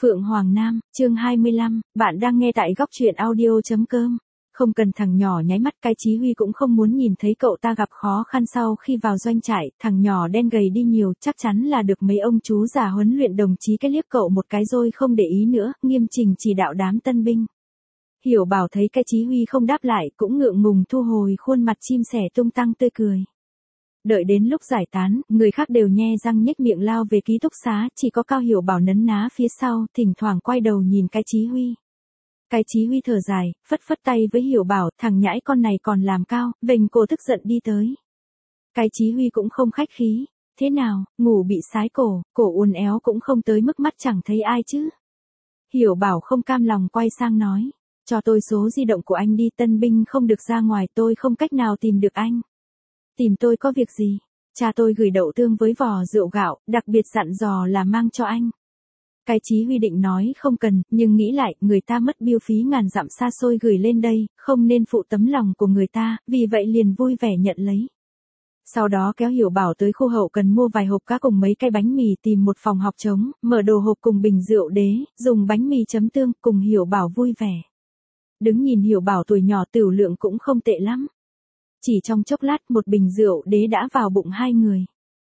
Phượng Hoàng Nam, chương 25, bạn đang nghe tại góc truyện audio.com. Không cần thằng nhỏ nháy mắt, cái Chí Huy cũng không muốn nhìn thấy cậu ta gặp khó khăn sau khi vào doanh trại, thằng nhỏ đen gầy đi nhiều, chắc chắn là được mấy ông chú già huấn luyện đồng chí cái liếc cậu một cái rồi không để ý nữa, nghiêm chỉnh chỉ đạo đám tân binh. Hiểu Bảo thấy cái Chí Huy không đáp lại, cũng ngượng ngùng thu hồi khuôn mặt chim sẻ tung tăng tươi cười. Đợi đến lúc giải tán, người khác đều nhe răng nhếch miệng lao về ký túc xá, chỉ có Cao Hiểu Bảo nấn ná phía sau, thỉnh thoảng quay đầu nhìn cái Chí Huy. Cái Chí Huy thở dài, phất phất tay với Hiểu Bảo, thằng nhãi con này còn làm cao, vênh cổ tức giận đi tới. Cái Chí Huy cũng không khách khí, thế nào, ngủ bị sái cổ uốn éo cũng không tới mức mắt chẳng thấy ai chứ. Hiểu Bảo không cam lòng quay sang nói, cho tôi số di động của anh đi, tân binh không được ra ngoài, tôi không cách nào tìm được anh. Tìm tôi có việc gì? Cha tôi gửi đậu tương với vò rượu gạo, đặc biệt dặn dò là mang cho anh. Cái Chí Huy định nói không cần, nhưng nghĩ lại, người ta mất biêu phí ngàn dặm xa xôi gửi lên đây, không nên phụ tấm lòng của người ta, vì vậy liền vui vẻ nhận lấy. Sau đó kéo Hiểu Bảo tới khu hậu cần mua vài hộp cá cùng mấy cái bánh mì, tìm một phòng học trống, mở đồ hộp cùng bình rượu đế, dùng bánh mì chấm tương, cùng Hiểu Bảo vui vẻ. Đứng nhìn Hiểu Bảo tuổi nhỏ tửu lượng cũng không tệ lắm. Chỉ trong chốc lát một bình rượu đế đã vào bụng hai người.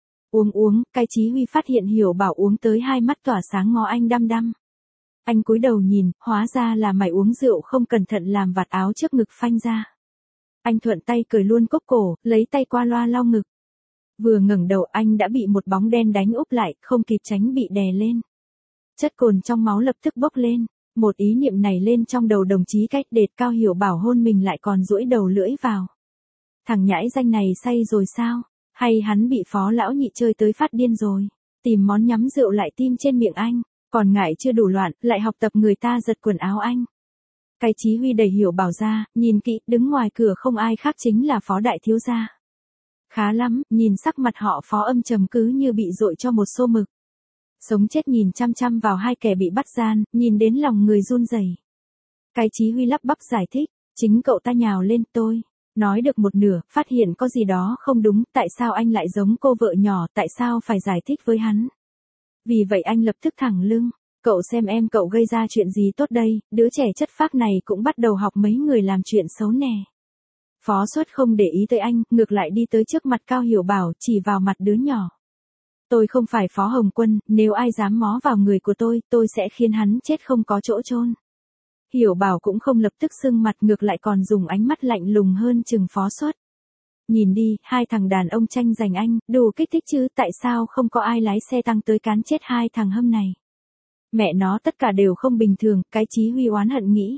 Uống, cái Chí Huy phát hiện Hiểu Bảo uống tới hai mắt tỏa sáng ngó anh đăm đăm. Anh cúi đầu nhìn, hóa ra là mày uống rượu không cẩn thận làm vạt áo trước ngực phanh ra. Anh thuận tay cởi luôn cốc cổ, lấy tay qua loa lau ngực. Vừa ngẩng đầu anh đã bị một bóng đen đánh úp lại, không kịp tránh bị đè lên. Chất cồn trong máu lập tức bốc lên. Một ý niệm này lên trong đầu đồng chí Cách Đệt, Cao Hiểu Bảo hôn mình lại còn duỗi đầu lưỡi vào. Thằng nhãi danh này say rồi sao? Hay hắn bị Phó lão nhị chơi tới phát điên rồi? Tìm món nhắm rượu lại tim trên miệng anh, còn ngại chưa đủ loạn, lại học tập người ta giật quần áo anh. Cái Chí Huy đẩy Hiểu Bảo ra, nhìn kỹ, đứng ngoài cửa không ai khác chính là Phó đại thiếu gia. Khá lắm, nhìn sắc mặt họ Phó âm trầm cứ như bị dội cho một xô mực. Sống chết nhìn chăm chăm vào hai kẻ bị bắt gian, nhìn đến lòng người run rẩy. Cái Chí Huy lắp bắp giải thích, chính cậu ta nhào lên tôi. Nói được một nửa, phát hiện có gì đó không đúng, tại sao anh lại giống cô vợ nhỏ, tại sao phải giải thích với hắn. Vì vậy anh lập tức thẳng lưng, cậu xem em cậu gây ra chuyện gì tốt đây, đứa trẻ chất phác này cũng bắt đầu học mấy người làm chuyện xấu nè. Phó Xuất không để ý tới anh, ngược lại đi tới trước mặt Cao Hiểu Bảo, chỉ vào mặt đứa nhỏ. Tôi không phải Phó Hồng Quân, nếu ai dám mó vào người của tôi sẽ khiến hắn chết không có chỗ chôn. Hiểu Bảo cũng không lập tức sưng mặt, ngược lại còn dùng ánh mắt lạnh lùng hơn chừng Phó Xuất. Nhìn đi, hai thằng đàn ông tranh giành anh, đủ kích thích chứ, tại sao không có ai lái xe tăng tới cán chết hai thằng hâm này. Mẹ nó tất cả đều không bình thường, cái Chí Huy oán hận nghĩ.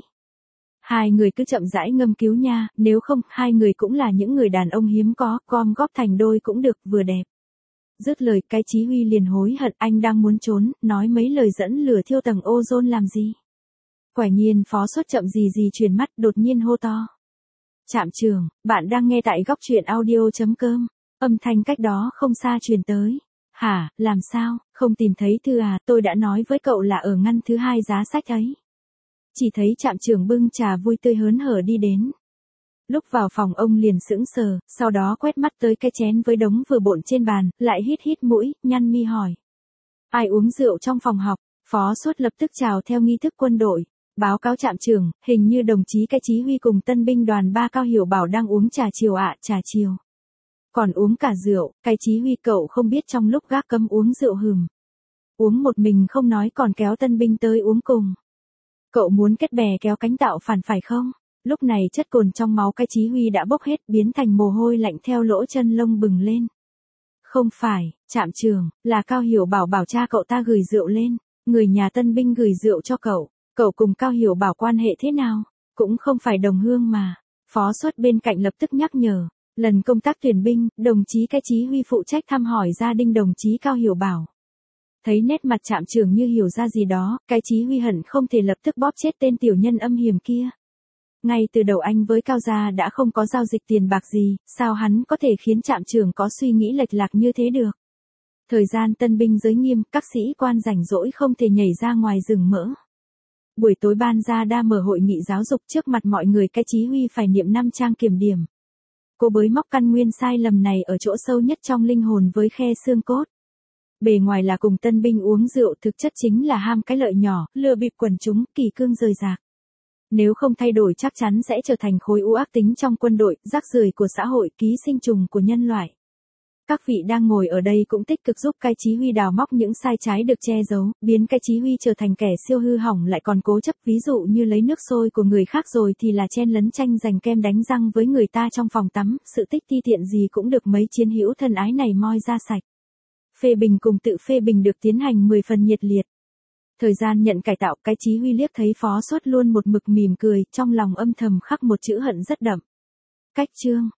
Hai người cứ chậm rãi ngâm cứu nha, nếu không, hai người cũng là những người đàn ông hiếm có, gom góp thành đôi cũng được, vừa đẹp. Dứt lời, cái Chí Huy liền hối hận, anh đang muốn trốn, nói mấy lời dẫn lửa thiêu tầng ozone làm gì. Quả nhiên Phó Xuất chậm gì chuyển mắt, đột nhiên hô to. Trạm trưởng, bạn đang nghe tại góc truyện audio.com. Âm thanh cách đó không xa truyền tới. Hả, làm sao, không tìm thấy thư à, tôi đã nói với cậu là ở ngăn thứ hai giá sách ấy. Chỉ thấy trạm trưởng bưng trà vui tươi hớn hở đi đến. Lúc vào phòng ông liền sững sờ, sau đó quét mắt tới cái chén với đống vừa bộn trên bàn, lại hít mũi, nhăn mi hỏi. Ai uống rượu trong phòng học? Phó Xuất lập tức chào theo nghi thức quân đội. Báo cáo trạm trưởng, hình như đồng chí cái Chí Huy cùng tân binh đoàn 3 Cao Hiểu Bảo đang uống trà chiều ạ, trà chiều. Còn uống cả rượu, cái Chí Huy cậu không biết trong lúc gác cấm uống rượu hừm. Uống một mình không nói còn kéo tân binh tới uống cùng. Cậu muốn kết bè kéo cánh tạo phản phải không? Lúc này chất cồn trong máu cái Chí Huy đã bốc hết, biến thành mồ hôi lạnh theo lỗ chân lông bừng lên. Không phải, trạm trưởng, là Cao Hiểu Bảo bảo cha cậu ta gửi rượu lên, người nhà tân binh gửi rượu cho cậu. Cậu cùng Cao Hiểu Bảo quan hệ thế nào? Cũng không phải đồng hương mà. Phó Xuất bên cạnh lập tức nhắc nhở. Lần công tác tuyển binh, đồng chí cái Chí Huy phụ trách thăm hỏi gia đình đồng chí Cao Hiểu Bảo. Thấy nét mặt trạm trưởng như hiểu ra gì đó, cái Chí Huy hận không thể lập tức bóp chết tên tiểu nhân âm hiểm kia. Ngay từ đầu anh với Cao gia đã không có giao dịch tiền bạc gì, sao hắn có thể khiến trạm trưởng có suy nghĩ lệch lạc như thế được? Thời gian tân binh giới nghiêm, các sĩ quan rảnh rỗi không thể nhảy ra ngoài rừng mỡ. Buổi tối ban ra đa mở hội nghị giáo dục trước mặt mọi người, cái Chí Huy phải niệm 5 trang kiểm điểm. Cô bới móc căn nguyên sai lầm này ở chỗ sâu nhất trong linh hồn với khe xương cốt. Bề ngoài là cùng tân binh uống rượu, thực chất chính là ham cái lợi nhỏ, lừa bịp quần chúng, kỷ cương rời rạc. Nếu không thay đổi chắc chắn sẽ trở thành khối u ác tính trong quân đội, rác rưởi của xã hội, ký sinh trùng của nhân loại. Các vị đang ngồi ở đây cũng tích cực giúp cai chí huy đào móc những sai trái được che giấu, biến cai chí huy trở thành kẻ siêu hư hỏng lại còn cố chấp, ví dụ như lấy nước sôi của người khác rồi thì là chen lấn tranh giành kem đánh răng với người ta trong phòng tắm, sự tích ti tiện gì cũng được mấy chiến hữu thân ái này moi ra sạch. Phê bình cùng tự phê bình được tiến hành 10 phần nhiệt liệt. Thời gian nhận cải tạo, cái chí huy liếc thấy phó suất luôn một mực mỉm cười, trong lòng âm thầm khắc một chữ hận rất đậm. Cách chương